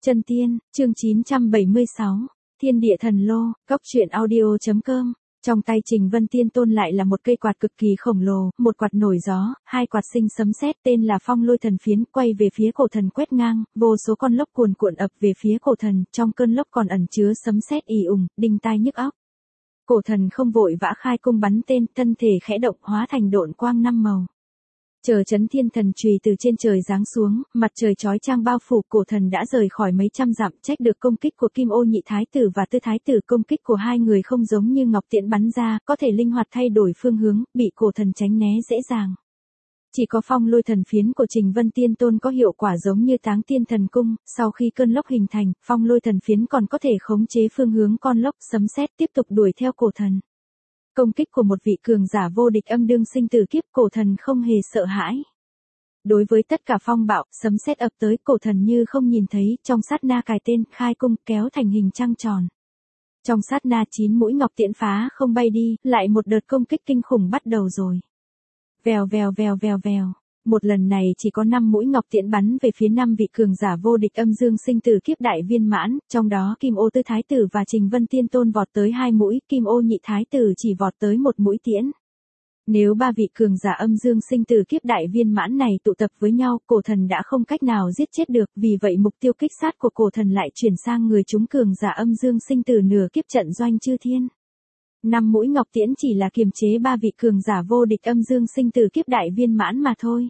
Chân Tiên, chương 976, Thiên Địa Thần Lô, Cốc truyện audio.com. Trong tay Trình Vân Tiên Tôn lại là một cây quạt cực kỳ khổng lồ, một quạt nổi gió, hai quạt sinh sấm sét tên là Phong Lôi Thần Phiến, quay về phía cổ thần quét ngang, vô số con lốc cuồn cuộn ập về phía cổ thần, trong cơn lốc còn ẩn chứa sấm sét ì ùng, đinh tai nhức óc. Cổ thần không vội vã khai cung bắn tên, thân thể khẽ động hóa thành độn quang năm màu. Chờ chấn thiên thần chùy từ trên trời giáng xuống, mặt trời chói chang bao phủ, cổ thần đã rời khỏi mấy trăm dặm, trách được công kích của Kim Ô Nhị Thái Tử và Tư Thái Tử. Công kích của hai người không giống như ngọc tiễn bắn ra, có thể linh hoạt thay đổi phương hướng, bị cổ thần tránh né dễ dàng. Chỉ có Phong Lôi Thần Phiến của Trình Vân Tiên Tôn có hiệu quả giống như Táng Tiên Thần Cung, sau khi cơn lốc hình thành, Phong Lôi Thần Phiến còn có thể khống chế phương hướng con lốc, sấm sét tiếp tục đuổi theo cổ thần. Công kích của một vị cường giả vô địch âm đương sinh tử kiếp, cổ thần không hề sợ hãi. Đối với tất cả phong bạo, sấm sét ập tới, cổ thần như không nhìn thấy, trong sát na cài tên, khai cung, kéo thành hình trăng tròn. Trong sát na 9 mũi ngọc tiễn phá không bay đi, lại một đợt công kích kinh khủng bắt đầu rồi. Vèo vèo vèo vèo vèo. Một lần này chỉ có 5 mũi ngọc tiễn bắn về phía 5 vị cường giả vô địch âm dương sinh tử kiếp đại viên mãn, trong đó Kim Ô Tư Thái Tử và Trình Vân Tiên Tôn vọt tới 2 mũi, Kim Ô Nhị Thái Tử chỉ vọt tới 1 mũi tiễn. Nếu 3 vị cường giả âm dương sinh tử kiếp đại viên mãn này tụ tập với nhau, cổ thần đã không cách nào giết chết được, vì vậy mục tiêu kích sát của cổ thần lại chuyển sang người chúng cường giả âm dương sinh tử nửa kiếp trận doanh chư thiên. 5 mũi ngọc tiễn chỉ là kiềm chế 3 vị cường giả vô địch âm dương sinh tử kiếp đại viên mãn mà thôi.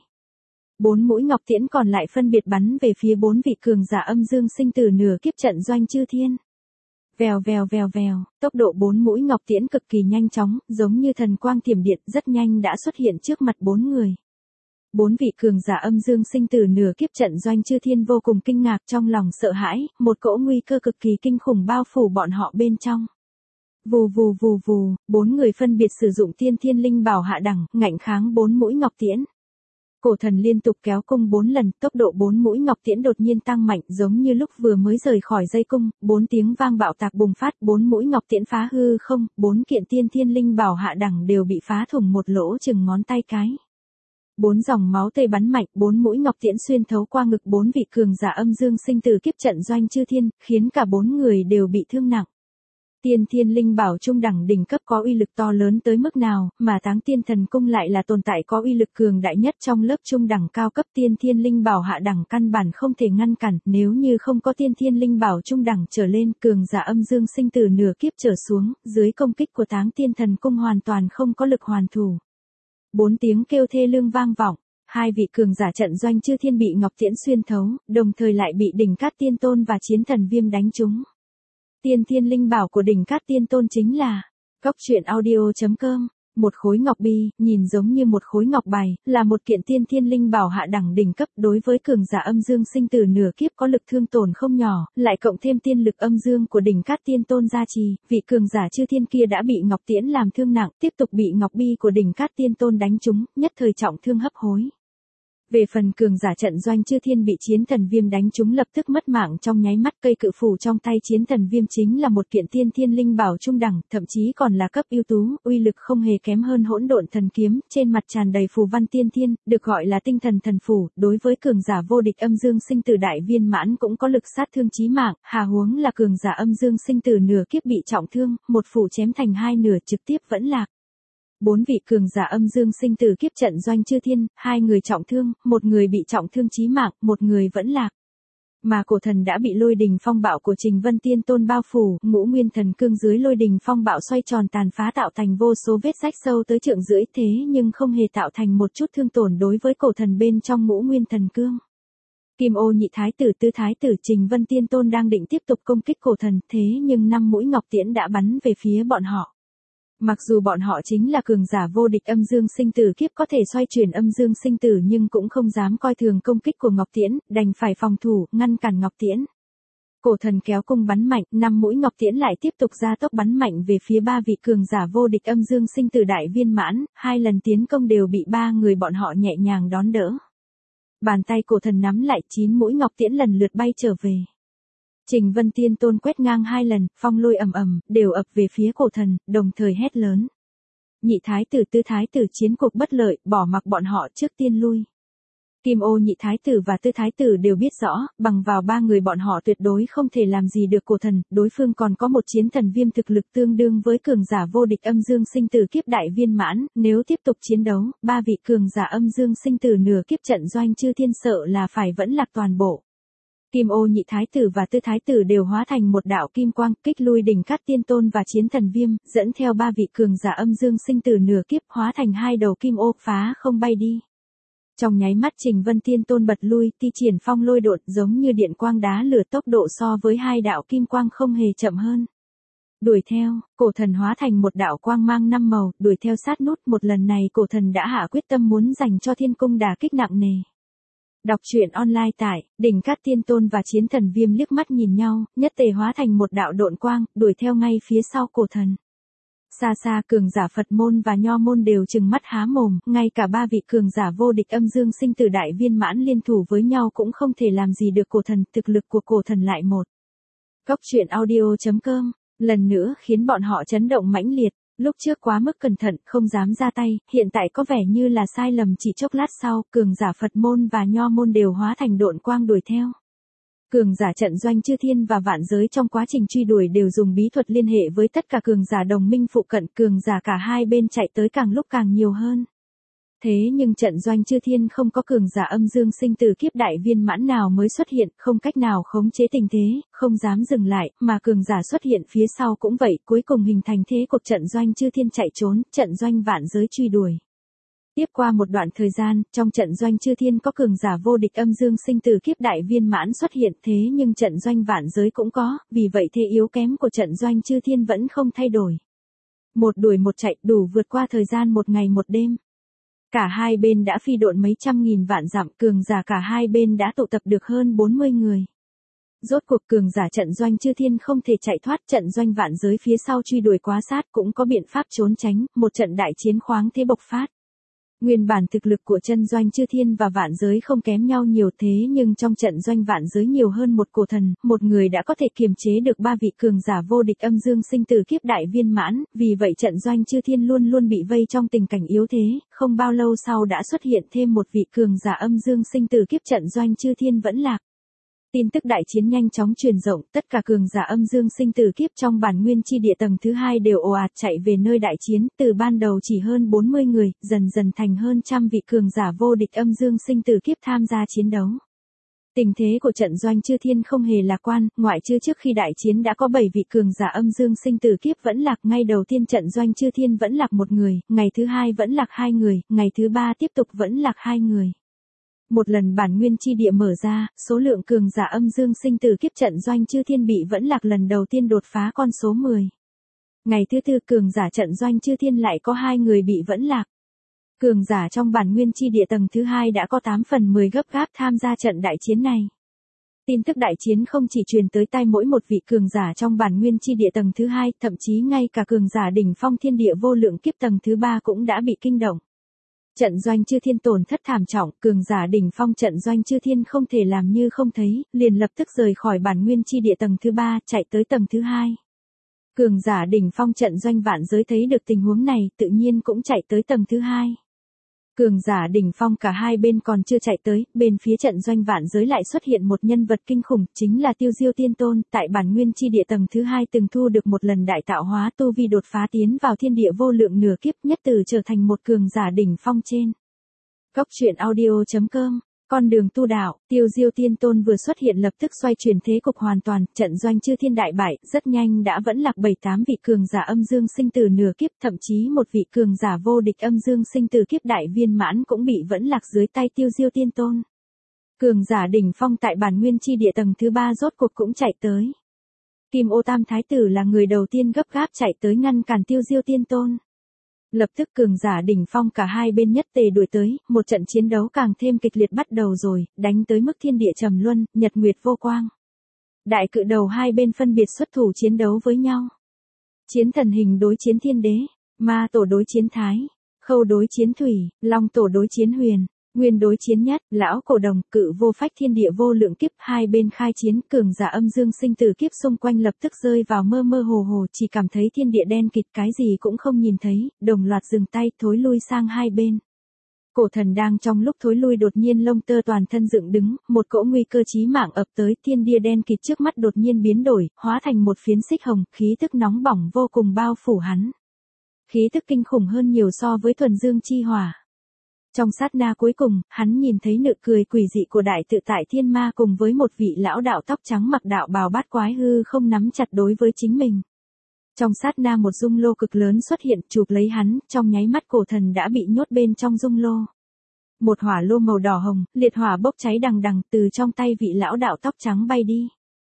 4 mũi ngọc tiễn còn lại phân biệt bắn về phía 4 vị cường giả âm dương sinh tử nửa kiếp trận doanh chư thiên. Vèo vèo vèo vèo, tốc độ 4 mũi ngọc tiễn cực kỳ nhanh chóng, giống như thần quang thiểm điện, rất nhanh đã xuất hiện trước mặt 4 người. 4 vị cường giả âm dương sinh tử nửa kiếp trận doanh chư thiên vô cùng kinh ngạc, trong lòng sợ hãi, một cỗ nguy cơ cực kỳ kinh khủng bao phủ bọn họ bên trong. Vù vù vù vù, 4 người phân biệt sử dụng tiên thiên linh bảo hạ đẳng, ngạnh kháng 4 mũi ngọc tiễn. Cổ thần liên tục kéo cung 4 lần, tốc độ 4 mũi ngọc tiễn đột nhiên tăng mạnh, giống như lúc vừa mới rời khỏi dây cung, 4 tiếng vang bạo tạc bùng phát, 4 mũi ngọc tiễn phá hư không, 4 kiện tiên thiên linh bảo hạ đẳng đều bị phá thủng một lỗ chừng ngón tay cái. 4 dòng máu tươi bắn mạnh, 4 mũi ngọc tiễn xuyên thấu qua ngực 4 vị cường giả âm dương sinh tử kiếp trận doanh chư thiên, khiến cả 4 người đều bị thương nặng. Tiên thiên linh bảo trung đẳng đỉnh cấp có uy lực to lớn tới mức nào, mà Táng Tiên Thần Cung lại là tồn tại có uy lực cường đại nhất trong lớp trung đẳng cao cấp. Tiên thiên linh bảo hạ đẳng căn bản không thể ngăn cản, nếu như không có tiên thiên linh bảo trung đẳng trở lên, cường giả âm dương sinh tử nửa kiếp trở xuống, dưới công kích của Táng Tiên Thần Cung hoàn toàn không có lực hoàn thủ. 4 tiếng kêu thê lương vang vọng, 2 vị cường giả trận doanh chư thiên bị ngọc tiễn xuyên thấu, đồng thời lại bị Đỉnh Cát Tiên Tôn và Chiến Thần Viêm đánh trúng. Tiên thiên linh bảo của Đỉnh Cát Tiên Tôn chính là Cốc truyện audio.com. Một khối ngọc bi, nhìn giống như một khối ngọc bài, là một kiện tiên thiên linh bảo hạ đẳng đỉnh cấp, đối với cường giả âm dương sinh tử nửa kiếp có lực thương tổn không nhỏ, lại cộng thêm tiên lực âm dương của Đỉnh Cát Tiên Tôn gia trì, vị cường giả chư thiên kia đã bị ngọc tiễn làm thương nặng, tiếp tục bị ngọc bi của Đỉnh Cát Tiên Tôn đánh trúng, nhất thời trọng thương hấp hối. Về phần cường giả trận doanh chư thiên bị Chiến Thần Viêm đánh trúng lập tức mất mạng trong nháy mắt. Cây cự phủ trong tay Chiến Thần Viêm chính là một kiện tiên thiên linh bảo trung đẳng, thậm chí còn là cấp ưu tú, uy lực không hề kém hơn Hỗn Độn Thần Kiếm, trên mặt tràn đầy phù văn tiên thiên, được gọi là Tinh Thần Thần Phủ, đối với cường giả vô địch âm dương sinh tử đại viên mãn cũng có lực sát thương chí mạng, hà huống là cường giả âm dương sinh tử nửa kiếp bị trọng thương, một phủ chém thành 2 nửa trực tiếp vẫn lạc. 4 vị cường giả âm dương sinh tử kiếp trận doanh chư thiên, 2 người trọng thương, 1 người bị trọng thương chí mạng, 1 người vẫn lạc. Mà cổ thần đã bị lôi đình phong bạo của Trình Vân Tiên Tôn bao phủ, ngũ nguyên thần cương dưới lôi đình phong bạo xoay tròn tàn phá tạo thành vô số vết rách sâu tới trượng rưỡi, thế nhưng không hề tạo thành một chút thương tổn đối với cổ thần bên trong ngũ nguyên thần cương. Kim Ô Nhị Thái Tử, Tư Thái Tử, Trình Vân Tiên Tôn đang định tiếp tục công kích cổ thần, thế nhưng 5 mũi ngọc tiễn đã bắn về phía bọn họ. Mặc dù bọn họ chính là cường giả vô địch âm dương sinh tử kiếp có thể xoay chuyển âm dương sinh tử, nhưng cũng không dám coi thường công kích của ngọc tiễn, đành phải phòng thủ, ngăn cản ngọc tiễn. Cổ thần kéo cung bắn mạnh, 5 mũi ngọc tiễn lại tiếp tục gia tốc bắn mạnh về phía 3 vị cường giả vô địch âm dương sinh tử đại viên mãn, 2 lần tiến công đều bị 3 người bọn họ nhẹ nhàng đón đỡ. Bàn tay cổ thần nắm lại, 9 mũi ngọc tiễn lần lượt bay trở về. Trình Vân Tiên Tôn quét ngang 2 lần, phong lôi ầm ầm, đều ập về phía cổ thần, đồng thời hét lớn. Nhị Thái Tử, Tư Thái Tử, chiến cuộc bất lợi, bỏ mặc bọn họ trước tiên lui. Kim Ô nhị thái tử và tư thái tử đều biết rõ, bằng vào ba người bọn họ tuyệt đối không thể làm gì được cổ thần, đối phương còn có một chiến thần viêm thực lực tương đương với cường giả vô địch âm dương sinh tử kiếp đại viên mãn, nếu tiếp tục chiến đấu, ba vị cường giả âm dương sinh tử nửa kiếp trận doanh chư thiên sợ là phải vẫn lạc toàn bộ. Kim Ô nhị thái tử và tư thái tử đều hóa thành một đạo kim quang, kích lui đỉnh cát tiên tôn và chiến thần viêm, dẫn theo ba vị cường giả âm dương sinh tử nửa kiếp hóa thành hai đầu kim ô phá không bay đi. Trong nháy mắt Trình Vân Tiên Tôn bật lui, thi triển phong lôi độn giống như điện quang đá lửa, tốc độ so với hai đạo kim quang không hề chậm hơn. Đuổi theo, cổ thần hóa thành một đạo quang mang năm màu, đuổi theo sát nút, một lần này cổ thần đã hạ quyết tâm muốn dành cho thiên cung đả kích nặng nề. Đọc truyện online tại đỉnh cát tiên tôn và chiến thần viêm liếc mắt nhìn nhau, nhất tề hóa thành một đạo độn quang, đuổi theo ngay phía sau cổ thần. Xa xa cường giả Phật môn và Nho môn đều trừng mắt há mồm, ngay cả ba vị cường giả vô địch âm dương sinh tử đại viên mãn liên thủ với nhau cũng không thể làm gì được cổ thần, thực lực của cổ thần lại một. Góc truyện audio.com, lần nữa khiến bọn họ chấn động mãnh liệt, lúc trước quá mức cẩn thận, không dám ra tay, hiện tại có vẻ như là sai lầm, chỉ chốc lát sau, cường giả Phật môn và Nho môn đều hóa thành độn quang đuổi theo. Cường giả trận doanh chư thiên và vạn giới trong quá trình truy đuổi đều dùng bí thuật liên hệ với tất cả cường giả đồng minh phụ cận, cường giả cả hai bên chạy tới càng lúc càng nhiều hơn. Thế nhưng trận doanh chư thiên không có cường giả âm dương sinh tử kiếp đại viên mãn nào mới xuất hiện, không cách nào khống chế tình thế, không dám dừng lại, mà cường giả xuất hiện phía sau cũng vậy, cuối cùng hình thành thế cuộc trận doanh chư thiên chạy trốn, trận doanh vạn giới truy đuổi. Tiếp qua một đoạn thời gian, trong trận doanh chư thiên có cường giả vô địch âm dương sinh tử kiếp đại viên mãn xuất hiện, thế nhưng trận doanh vạn giới cũng có, vì vậy thế yếu kém của trận doanh chư thiên vẫn không thay đổi. Một đuổi một chạy đủ vượt qua thời gian một ngày một đêm. Cả hai bên đã phi độn mấy trăm nghìn vạn dặm, cường giả cả hai bên đã tụ tập được hơn 40 người. Rốt cuộc cường giả trận doanh chư thiên không thể chạy thoát, trận doanh vạn giới phía sau truy đuổi quá sát cũng có biện pháp trốn tránh, một trận đại chiến khoáng thế bộc phát. Nguyên bản thực lực của chân doanh chư thiên và vạn giới không kém nhau nhiều, thế nhưng trong trận doanh vạn giới nhiều hơn một cổ thần, một người đã có thể kiềm chế được ba vị cường giả vô địch âm dương sinh tử kiếp đại viên mãn, vì vậy trận doanh chư thiên luôn luôn bị vây trong tình cảnh yếu thế, không bao lâu sau đã xuất hiện thêm một vị cường giả âm dương sinh tử kiếp, trận doanh chư thiên vẫn lạc. Tin tức đại chiến nhanh chóng truyền rộng, tất cả cường giả âm dương sinh tử kiếp trong bản nguyên chi địa tầng thứ hai đều ồ ạt chạy về nơi đại chiến, từ ban đầu chỉ hơn 40 người, dần dần thành hơn trăm vị cường giả vô địch âm dương sinh tử kiếp tham gia chiến đấu. Tình thế của trận doanh chư thiên không hề lạc quan, ngoại trừ trước khi đại chiến đã có 7 vị cường giả âm dương sinh tử kiếp vẫn lạc, ngay đầu tiên trận doanh chư thiên vẫn lạc một người, ngày thứ hai vẫn lạc 2 người, ngày thứ ba tiếp tục vẫn lạc 2 người. Một lần bản nguyên chi địa mở ra, số lượng cường giả âm dương sinh tử kiếp trận doanh chư thiên bị vẫn lạc lần đầu tiên đột phá con số 10. Ngày thứ tư cường giả trận doanh chư thiên lại có 2 người bị vẫn lạc. Cường giả trong bản nguyên chi địa tầng thứ 2 đã có 8 phần 10 gấp gáp tham gia trận đại chiến này. Tin tức đại chiến không chỉ truyền tới tai mỗi một vị cường giả trong bản nguyên chi địa tầng thứ 2, thậm chí ngay cả cường giả đỉnh phong thiên địa vô lượng kiếp tầng thứ 3 cũng đã bị kinh động. Trận doanh chư thiên tổn thất thảm trọng, cường giả đỉnh phong trận doanh chư thiên không thể làm như không thấy, liền lập tức rời khỏi bản nguyên chi địa tầng thứ 3, chạy tới tầng thứ 2. Cường giả đỉnh phong trận doanh vạn giới thấy được tình huống này, tự nhiên cũng chạy tới tầng thứ 2. Cường giả đỉnh phong cả hai bên còn chưa chạy tới, bên phía trận doanh vạn giới lại xuất hiện một nhân vật kinh khủng, chính là Tiêu Diêu Tiên Tôn, tại bản nguyên chi địa tầng thứ 2 từng thu được một lần đại tạo hóa tu vi đột phá tiến vào thiên địa vô lượng nửa kiếp, nhất từ trở thành một cường giả đỉnh phong trên. Góc truyện audio.com, con đường tu đạo, Tiêu Diêu Tiên Tôn vừa xuất hiện lập tức xoay chuyển thế cục hoàn toàn, trận doanh chư thiên đại bại, rất nhanh đã vẫn lạc 7-8 vị cường giả âm dương sinh tử nửa kiếp, thậm chí một vị cường giả vô địch âm dương sinh tử kiếp đại viên mãn cũng bị vẫn lạc dưới tay Tiêu Diêu Tiên Tôn. Cường giả đỉnh phong tại bản nguyên chi địa tầng thứ 3 rốt cuộc cũng chạy tới. Kim Ô Tam Thái Tử là người đầu tiên gấp gáp chạy tới ngăn cản Tiêu Diêu Tiên Tôn. Lập tức cường giả đỉnh phong cả hai bên nhất tề đuổi tới, một trận chiến đấu càng thêm kịch liệt bắt đầu rồi, đánh tới mức thiên địa trầm luân, nhật nguyệt vô quang. Đại cự đầu hai bên phân biệt xuất thủ chiến đấu với nhau. Chiến thần hình đối chiến thiên đế, ma tổ đối chiến thái, khâu đối chiến thủy, long tổ đối chiến huyền, nguyên đối chiến nhất, lão cổ đồng, cự vô phách thiên địa vô lượng kiếp, hai bên khai chiến, cường giả âm dương sinh tử kiếp xung quanh lập tức rơi vào mơ mơ hồ hồ, chỉ cảm thấy thiên địa đen kịt, cái gì cũng không nhìn thấy, đồng loạt dừng tay, thối lui sang hai bên. Cổ thần đang trong lúc thối lui đột nhiên lông tơ toàn thân dựng đứng, một cỗ nguy cơ chí mạng ập tới, thiên địa đen kịt trước mắt đột nhiên biến đổi, hóa thành một phiến xích hồng, khí tức nóng bỏng vô cùng bao phủ hắn. Khí tức kinh khủng hơn nhiều so với thuần dương chi hỏa. Trong sát na cuối cùng, hắn nhìn thấy nụ cười quỷ dị của đại tự tại thiên ma cùng với một vị lão đạo tóc trắng mặc đạo bào bát quái hư không nắm chặt đối với chính mình. Trong sát na một dung lô cực lớn xuất hiện chụp lấy hắn, trong nháy mắt cổ thần đã bị nhốt bên trong dung lô. Một hỏa lô màu đỏ hồng, liệt hỏa bốc cháy đằng đằng từ trong tay vị lão đạo tóc trắng bay đi.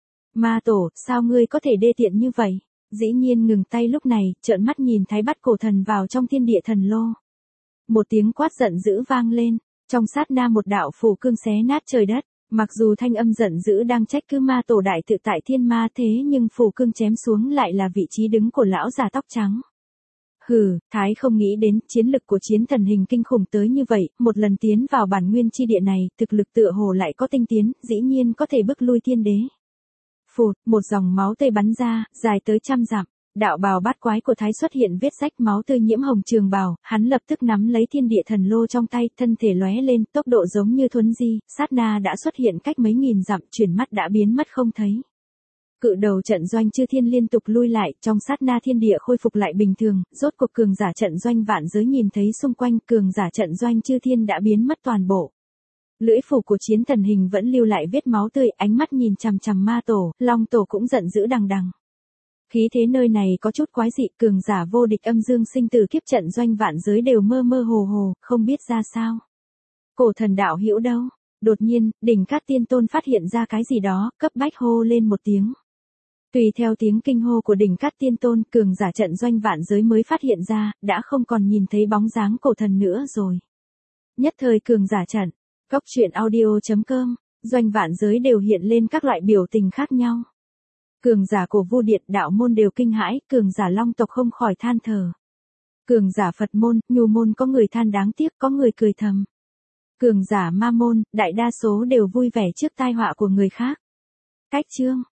Ma tổ, sao ngươi có thể đê tiện như vậy? Dĩ nhiên ngừng tay lúc này, trợn mắt nhìn thấy bắt cổ thần vào trong thiên địa thần lô. Một tiếng quát giận dữ vang lên, trong sát na một đạo phù cương xé nát trời đất. Mặc dù thanh âm giận dữ đang trách cứ ma tổ đại tự tại thiên ma thế nhưng phù cương chém xuống lại là vị trí đứng của lão già tóc trắng. Hừ, Thái không nghĩ đến chiến lực của chiến thần hình kinh khủng tới như vậy, một lần tiến vào bản nguyên chi địa này, thực lực tựa hồ lại có tinh tiến, dĩ nhiên có thể bức lui thiên đế. Phụt, một dòng máu tươi bắn ra, dài tới 100 dặm. Đạo bào bát quái của Thái xuất hiện vết rách máu tươi nhiễm hồng trường bào, hắn lập tức nắm lấy thiên địa thần lô trong tay, thân thể lóe lên, tốc độ giống như thuấn di, sát na đã xuất hiện cách mấy nghìn dặm, chuyển mắt đã biến mất không thấy. Cự đầu trận doanh chư thiên liên tục lui lại, trong sát na thiên địa khôi phục lại bình thường, rốt cuộc cường giả trận doanh vạn giới nhìn thấy xung quanh, cường giả trận doanh chư thiên đã biến mất toàn bộ. Lưỡi phủ của chiến thần hình vẫn lưu lại vết máu tươi, ánh mắt nhìn chằm chằm ma tổ, long tổ cũng giận dữ đằng đằng. Khí thế nơi này có chút quái dị, cường giả vô địch âm dương sinh tử kiếp trận doanh vạn giới đều mơ mơ hồ hồ, không biết ra sao. Cổ thần đạo hữu đâu? Đột nhiên, đỉnh Cát Tiên Tôn phát hiện ra cái gì đó, cấp bách hô lên một tiếng. Tùy theo tiếng kinh hô của đỉnh Cát Tiên Tôn, cường giả trận doanh vạn giới mới phát hiện ra, đã không còn nhìn thấy bóng dáng cổ thần nữa rồi. Nhất thời cường giả trận, Cốc Truyện Audio.com, doanh vạn giới đều hiện lên các loại biểu tình khác nhau. Cường giả của Vu Điện đạo môn đều kinh hãi, cường giả Long tộc không khỏi than thở. Cường giả Phật môn, Nhu môn có người than đáng tiếc, có người cười thầm. Cường giả Ma môn, đại đa số đều vui vẻ trước tai họa của người khác. Cách chương